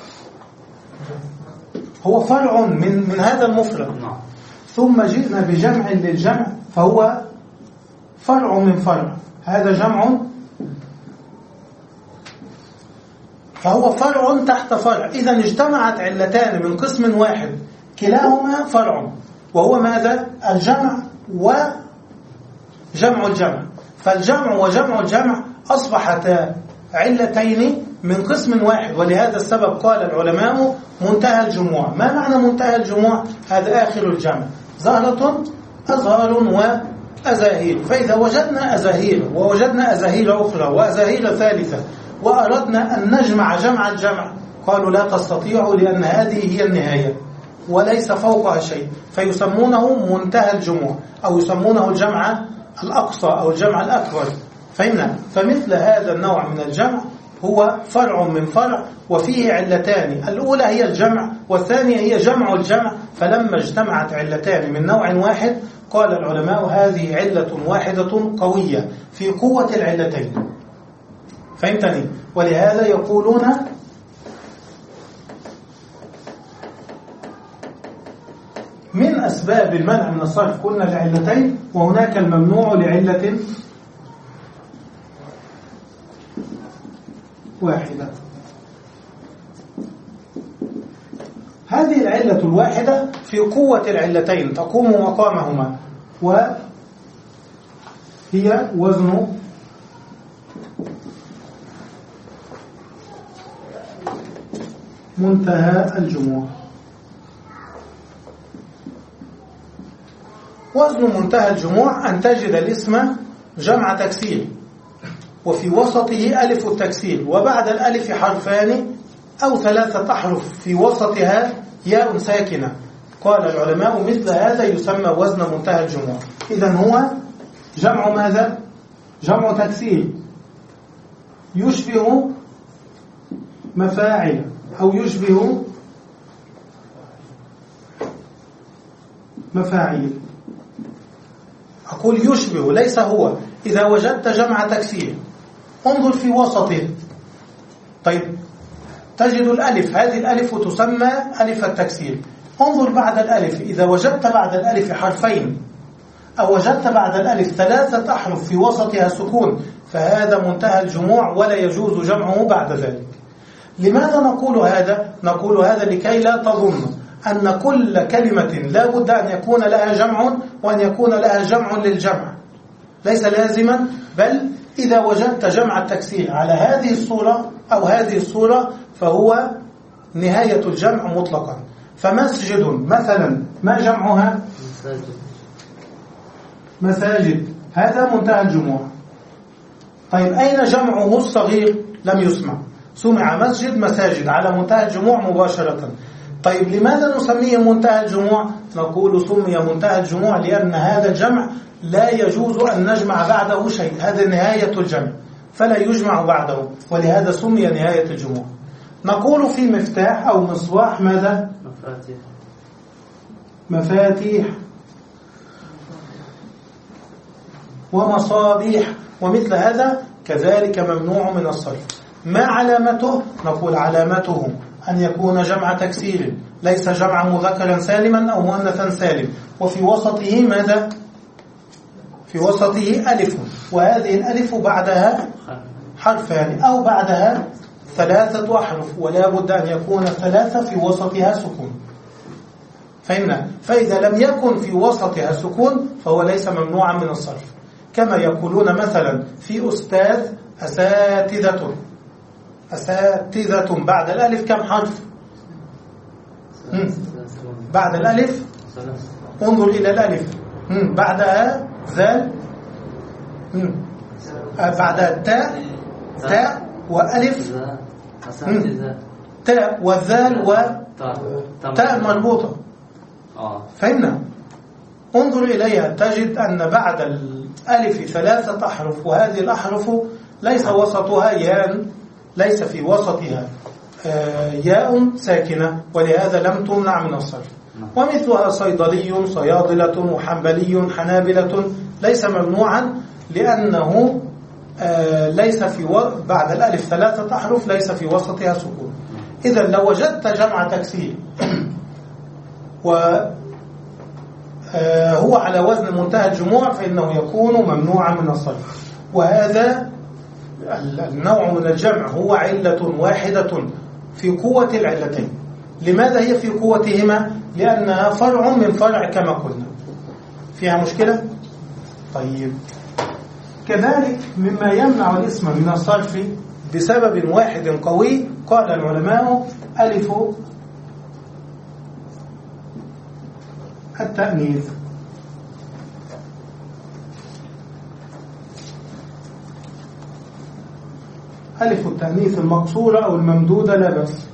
هو فرع من من هذا المفرد، ثم جئنا بجمع للجمع فهو فرع من فرع. هذا جمع فهو فرع تحت فرع. إذا اجتمعت علتان من قسم واحد كلاهما فرع، وهو ماذا؟ الجمع وجمع الجمع. فالجمع وجمع الجمع أصبحتا علتين من قسم واحد، ولهذا السبب قال العلماء منتهى الجموع. ما معنى منتهى الجموع؟ هذا آخر الجمع، زهرة أزهار وأزاهيل. فإذا وجدنا أزاهيل ووجدنا أزاهيل أخرى وأزاهيل ثالثة وأردنا أن نجمع جمع الجمع، قالوا لا تستطيعوا، لأن هذه هي النهاية وليس فوقها شيء، فيسمونه منتهى الجموع، أو يسمونه الجمع الأقصى أو الجمع الأكبر. فهمنا؟ فمثل هذا النوع من الجمع هو فرع من فرع، وفيه علتان، الأولى هي الجمع والثانية هي جمع الجمع. فلما اجتمعت علتان من نوع واحد قال العلماء هذه علة واحدة قوية في قوة العلتين. فهمتني؟ ولهذا يقولون من أسباب المنع من الصرف قلنا لعلتين، وهناك الممنوع لعلة واحدة. هذه العلة الواحدة في قوة العلتين تقوم مقامهما، وهي وزن منتهى الجموع. وزن منتهى الجموع أن تجد الاسم جمع تكسير، وفي وسطه ألف التكسير، وبعد الألف حرفان أو ثلاثة أحرف في وسطها ياء ساكنة. قال العلماء مثل هذا يسمى وزن منتهى الجموع. إذن هو جمع ماذا؟ جمع تكسير يشبه مفاعل أو يشبه مفاعيل. أقول يشبه ليس هو. إذا وجدت جمع تكسير انظر في وسطه، طيب تجد الألف، هذه الألف تسمى ألف التكسير. انظر بعد الألف، إذا وجدت بعد الألف حرفين أو وجدت بعد الألف ثلاثة أحرف في وسطها سكون فهذا منتهى الجموع ولا يجوز جمعه بعد ذلك. لماذا نقول هذا؟ نقول هذا لكي لا تظن أن كل كلمة لا بد أن يكون لها جمع وأن يكون لها جمع للجمع، ليس لازما، بل إذا وجدت جمع التكسير على هذه الصورة أو هذه الصورة فهو نهاية الجمع مطلقا. فمسجد مثلا ما جمعها؟ مساجد، هذا منتهى الجموع. طيب أين جمعه الصغير؟ لم يسمع، سمع مسجد مساجد على منتهى الجموع مباشرة. طيب لماذا نسميه منتهى الجموع؟ نقول سمي منتهى الجموع لأن هذا الجمع لا يجوز أن نجمع بعده شيء، هذا نهاية الجمع فلا يجمع بعده، ولهذا سمي نهاية الجموع. نقول في مفتاح أو مصباح ماذا؟ مفاتيح. مفاتيح ومصابيح، ومثل هذا كذلك ممنوع من الصرف. ما علامته؟ نقول علامته أن يكون جمع تكسير ليس جمع مذكرا سالما أو مؤنثا سالم، وفي وسطه ماذا؟ في وسطه ألف، وهذه الألف بعدها حرفان أو بعدها ثلاثة أحرف، ولا بد أن يكون ثلاثة في وسطها سكون. فهمنا؟ فإذا لم يكن في وسطها سكون فهو ليس ممنوعا من الصرف. كما يقولون مثلا في أستاذ أساتذة، أساتذة بعد الألف كم حرف؟ بعد الألف انظر إلى الألف، بعدها ذال، بعدها تاء، تاء وألف، تاء والذال وتاء مربوطة. فهمنا؟ انظر إليها تجد أن بعد الألف ثلاثة أحرف، وهذه الأحرف ليس وسطها ياء، ليس في وسطها ياء ساكنة، ولهذا لم تمنع من الصرف. ومثلها صيدلي، صيادلة، وحنبلي، حنابلة، ليس ممنوعا لأنه آه ليس في و... بعد الألف ثلاثة أحرف ليس في وسطها سكون. إذا لو وجدت جمع تكسير و آه هو على وزن منتهى الجموع فإنه يكون ممنوعا من الصرف. وهذا النوع من الجمع هو علة واحدة في قوة العلتين. لماذا هي في قوتهما؟ لأنها فرع من فرع كما قلنا. فيها مشكلة؟ طيب، كذلك مما يمنع الاسم من الصرف بسبب واحد قوي قال العلماء ألف التأنيث. ألف التأنيث المقصورة أو الممدودة لا بأس.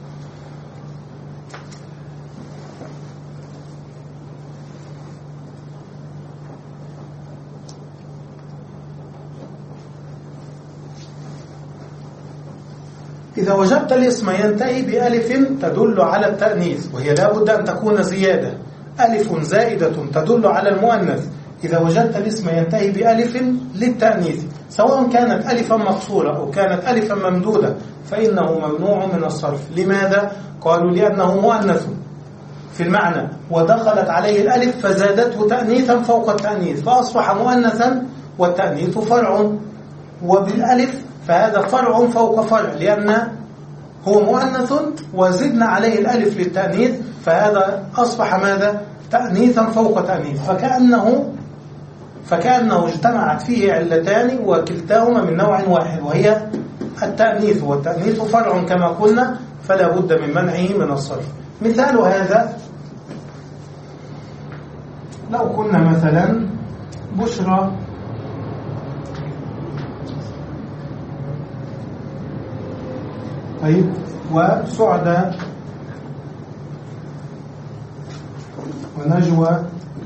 إذا وجدت الاسم ينتهي بألف تدل على التأنيث وهي لا بد أن تكون زيادة، ألف زائدة تدل على المؤنث. إذا وجدت الاسم ينتهي بألف للتأنيث سواء كانت ألفا مقصورة أو كانت ألفا ممدودة فإنه ممنوع من الصرف. لماذا؟ قالوا لأنه مؤنث في المعنى ودخلت عليه الألف فزادته تأنيثا فوق التأنيث فأصبح مؤنثا، والتأنيث فرع، وبالألف فهذا فرع فوق فرع لأن هو مؤنث وزدنا عليه الألف للتأنيث فهذا أصبح ماذا؟ تأنيثا فوق تأنيث. فكأنه فكأنه اجتمعت فيه علتان وكلتاهما من نوع واحد وهي التأنيث، والتأنيث فرع كما قلنا فلا بد من منعه من الصرف. مثال هذا لو قلنا مثلا بشرى طيب وسعدة ونجوى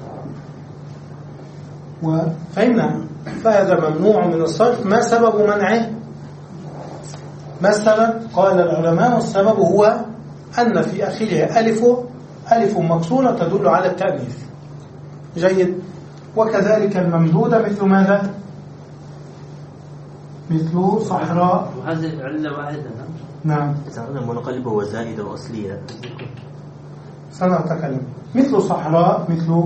وفهمنا، فهذا ممنوع من الصرف. ما سبب منعه؟ ما السبب؟ قال العلماء السبب هو أن في آخره ألف ألف مكسورة تدل على التأنيث. جيد. وكذلك الممدودة مثل ماذا؟ مثل صحراء. وهذه علة واحدة. نعم. إذا قلنا منقلبة وزائدة وأصلية سنتكلم. مثل صحراء، مثل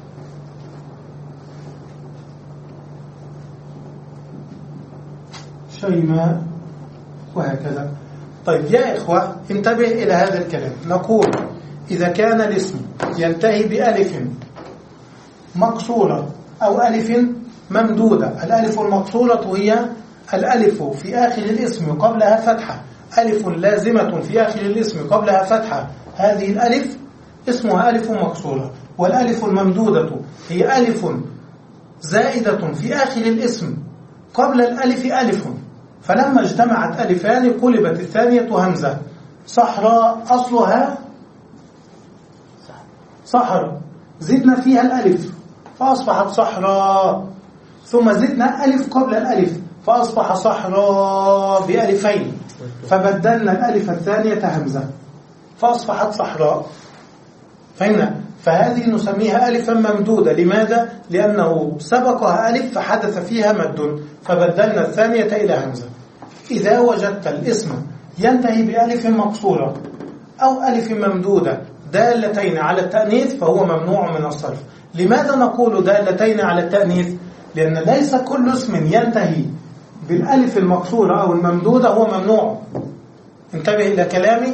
شيماء وهكذا. طيب يا إخوة انتبه إلى هذا الكلام. نقول إذا كان الاسم ينتهي بألف مقصورة أو ألف ممدودة، الألف المقصورة هي الألف في آخر الاسم قبلها فتحة، ألف لازمة في آخر الاسم قبلها فتحة، هذه الألف اسمها ألف مقصورة. والألف الممدودة هي ألف زائدة في آخر الاسم قبل الألف ألف، فلما اجتمعت ألفان قلبت الثانية همزة. صحراء أصلها صحر، زدنا فيها الألف فأصبحت صحراء، ثم زدنا ألف قبل الألف فأصبح صحراء بألفين، فبدلنا الألف الثانية همزة فأصبحت صحراء. فهمنا؟ فهذه نسميها ألفا ممدودة. لماذا؟ لأنه سبقها ألف فحدث فيها مد فبدلنا الثانية إلى همزة. إذا وجدت الاسم ينتهي بألف مقصورة أو ألف ممدودة دالتين على التأنيث فهو ممنوع من الصرف. لماذا نقول دالتين على التأنيث؟ لأن ليس كل اسم ينتهي بالألف المقصورة أو الممدودة هو ممنوع. انتبه إلى كلامي،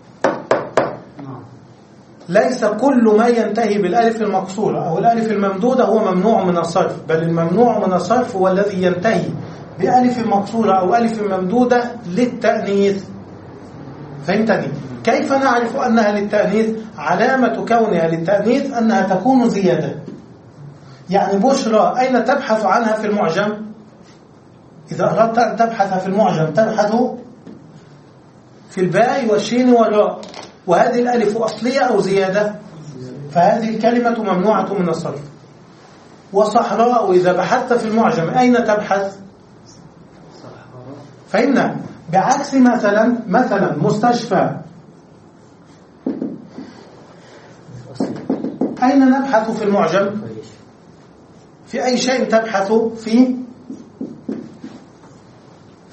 ليس كل ما ينتهي بالألف المقصورة أو الألف الممدودة هو ممنوع من الصرف، بل الممنوع من الصرف هو الذي ينتهي بألف مقصورة أو ألف ممدودة للتأنيث. فهمتني؟ كيف نعرف أنها للتأنيث؟ علامة كونها للتأنيث أنها تكون زيادة. يعني بشرى أين تبحث عنها في المعجم؟ إذا أردت أن تبحث في المعجم تبحث في الباء والشين والراء، وهذه الألف أصلية أو زيادة، فهذه الكلمة ممنوعة من الصرف. وصحراء إذا بحثت في المعجم أين تبحث؟ فهمنا؟ بعكس مثلا مثلا مستشفى، أين نبحث في المعجم؟ في أي شيء تبحث؟ في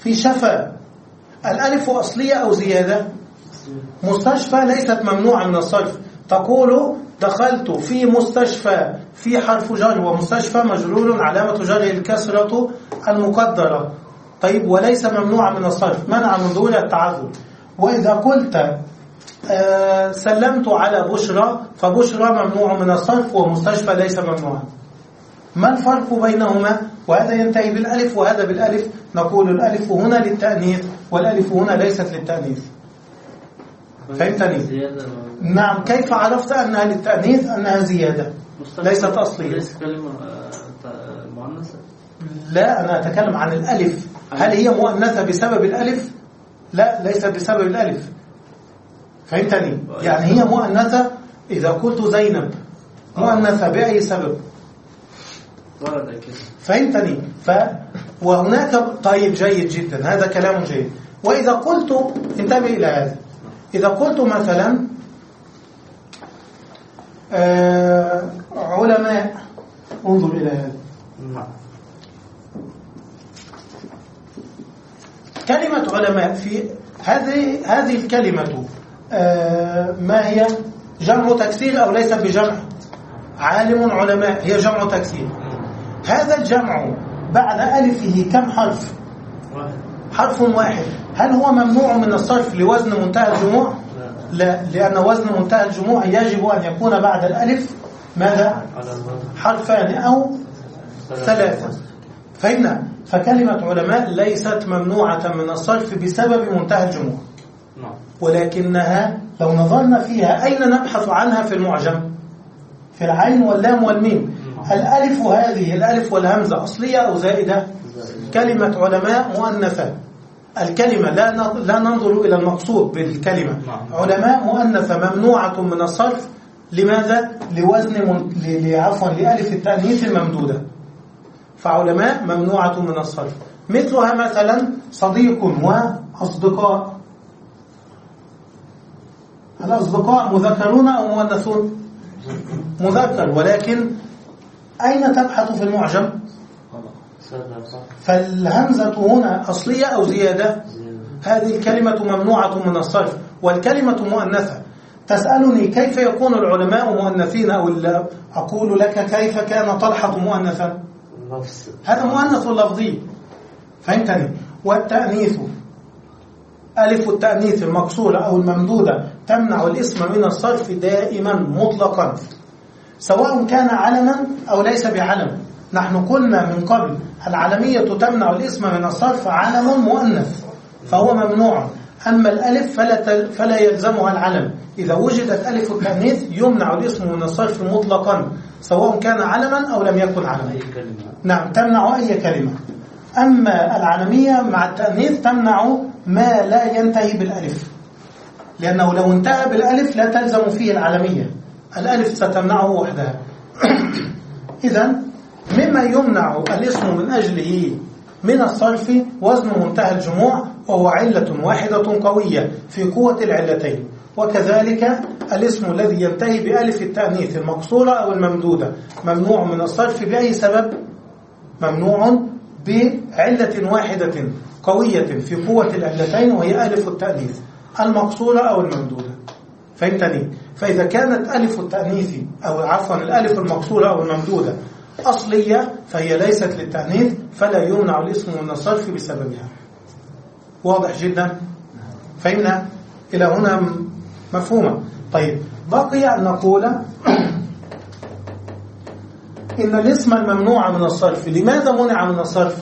في شفا الألف أصلية أو زيادة؟ مستشفى ليست ممنوعة من الصرف. تقول دخلت في مستشفى في حرف جر، ومستشفى مجرور علامة جره الكسرة المقدرة. طيب وليس ممنوعة من الصرف، منع من دون التعذر. وإذا قلت آه سلمت على بشرى، فبشرى ممنوع من الصرف ومستشفى ليس ممنوعا. ما الفرق بينهما؟ وهذا ينتهي بالألف وهذا بالألف. نقول الألف هنا للتأنيث والألف هنا ليست للتأنيث. فهمتني؟ نعم. كيف عرفت أنها للتأنيث؟ أنها زيادة ليست أصلية. لا، أنا أتكلم عن الألف. هل هي مؤنثة بسبب الألف؟ لا، ليست بسبب الألف. فهمتني؟ يعني هي مؤنثة إذا قلت زينب، مؤنثة بأي سبب؟ فهمتني؟ ف... وهناك طيب جيد جدا، هذا كلام جيد. وإذا قلت، انتبه إلى هذا، إذا قلت مثلا آه علماء، انظر إلى هذا، كلمة علماء في هذه هذه الكلمة آه ما هي؟ جمع تكسير أو ليس بجمع؟ عالم علماء هي جمع تكسير. هذا الجمع بعد ألفه كم حرف؟ حرف واحد. هل هو ممنوع من الصرف لوزن منتهى الجموع؟ لا، لأن وزن منتهى الجموع يجب أن يكون بعد الألف ماذا؟ حرفان أو ثلاثة. فهمنا؟ فكلمة علماء ليست ممنوعة من الصرف بسبب منتهى الجموع، ولكنها لو نظرنا فيها أين نبحث عنها في المعجم؟ في العين واللام والميم. الألف هذه، الألف والهمزة أصلية أو زائدة؟ كلمة علماء مؤنثة. الكلمة لا لا ننظر إلى المقصود بالكلمة. علماء مؤنثة ممنوعة من الصرف. لماذا؟ لوزن من... عفوا لألف التأنيث الممدودة. فعلماء ممنوعة من الصرف. مثلها مثلا صديق وأصدقاء. الأصدقاء مذكرون أو مؤنثون؟ مذكر، ولكن أين تبحث في المعجم؟ فالهمزة هنا أصلية أو زيادة؟ هذه الكلمة ممنوعة من الصرف والكلمة مؤنثة. تسألني كيف يكون العلماء مؤنثين أو لا؟ أقول لك كيف كان طلحة مؤنثا؟ هذا مؤنث لفظي. فهمتني؟ والتأنيث، ألف التأنيث المكسورة أو الممدودة تمنع الاسم من الصرف دائما مطلقا، سواء كان علما أو ليس بعلم. نحن قلنا من قبل العلمية تمنع الاسم من الصرف علم مؤنث فهو ممنوع. أما الألف فلا, فلا يلزمها العلم. إذا وجدت ألف التأنيث يمنع الاسم من الصرف مطلقا، سواء كان علما أو لم يكن علما. نعم، تمنع أي كلمة. أما العلمية مع التأنيث تمنع ما لا ينتهي بالألف، لأنه لو انتهى بالألف لا تلزم فيه العلمية، الألف ستمنعه وحدها. إذن مما يمنع الاسم من أجله من الصرف وزن منتهى الجموع، وهو علة واحدة قوية في قوة العلتين. وكذلك الاسم الذي ينتهي بألف التأنيث المقصورة أو الممدودة ممنوع من الصرف بأي سبب؟ ممنوع بعلة واحدة قوية في قوة العلتين، وهي ألف التأنيث المقصورة أو الممدودة. فهمتني؟ فإذا كانت ألف التأنيث أو عفوا الألف المقصورة أو الممدودة أصلية فهي ليست للتأنيث، فلا يمنع الاسم من الصرف بسببها. واضح جدا؟ فهمنا؟ إلى هنا مفهومة. طيب، بقي أن نقول إن الاسم الممنوع من الصرف لماذا منع من الصرف؟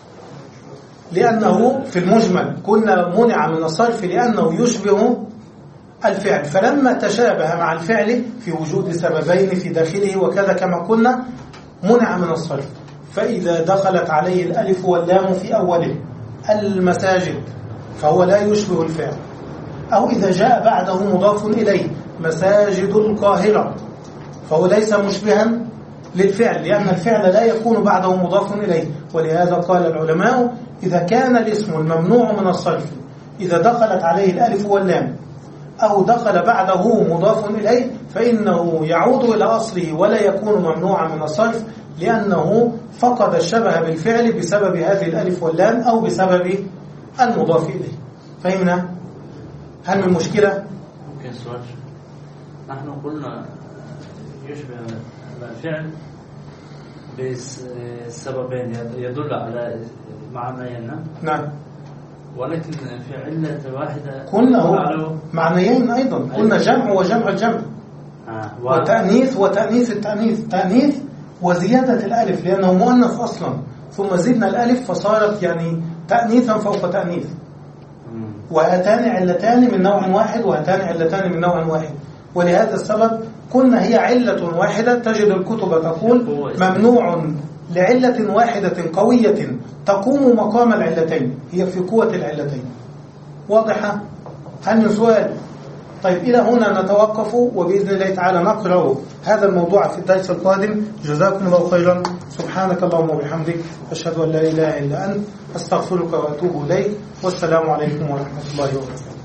لأنه في المجمل كنا منع من الصرف لأنه يشبه الفعل، فلما تشابه مع الفعل في وجود سببين في داخله وكذا كما قلنا منع من الصرف. فإذا دخلت عليه الألف واللام في أوله المساجد فهو لا يشبه الفعل، أو إذا جاء بعده مضاف إليه مساجد القاهرة فهو ليس مشبها للفعل، لأن الفعل لا يكون بعده مضاف إليه. ولهذا قال العلماء إذا كان الاسم الممنوع من الصرف إذا دخلت عليه الألف واللام أو دخل بعده مضاف إليه فإنه يعود إلى أصله ولا يكون ممنوعا من الصرف، لأنه فقد الشبه بالفعل بسبب هذه الألف واللام أو بسبب المضاف إليه. فهمنا؟ هل من مشكلة؟ ممكن سؤال. نحن قلنا يشبه الفعل بسببين، يدل على معنيين. نعم. ولكن في علة واحدة قلنا هو معنيين أيضا، قلنا جمع وجمع الجمع، آه. وتأنيث وتأنيث التأنيث، تأنيث وزيادة الألف لأنه مؤنث أصلا، ثم زدنا الألف فصارت يعني تأنيثا فوق تأنيث. وهاتان علتان من نوع واحد وهاتان علتان من نوع واحد، ولهذا السبب قلنا هي علة واحدة. تجد الكتب تقول ممنوع لعلة واحدة قوية تقوم مقام العلتين، هي في قوة العلتين. واضحة؟ هل من سؤال؟ طيب إلى هنا نتوقف، وبإذن الله تعالى نقرأ هذا الموضوع في الدرس القادم. جزاكم الله خيرا. سبحانك اللهم وبحمدك، أشهد أن لا إله إلا أنت، أستغفرك وأتوب إليك، والسلام عليكم ورحمة الله وبركاته.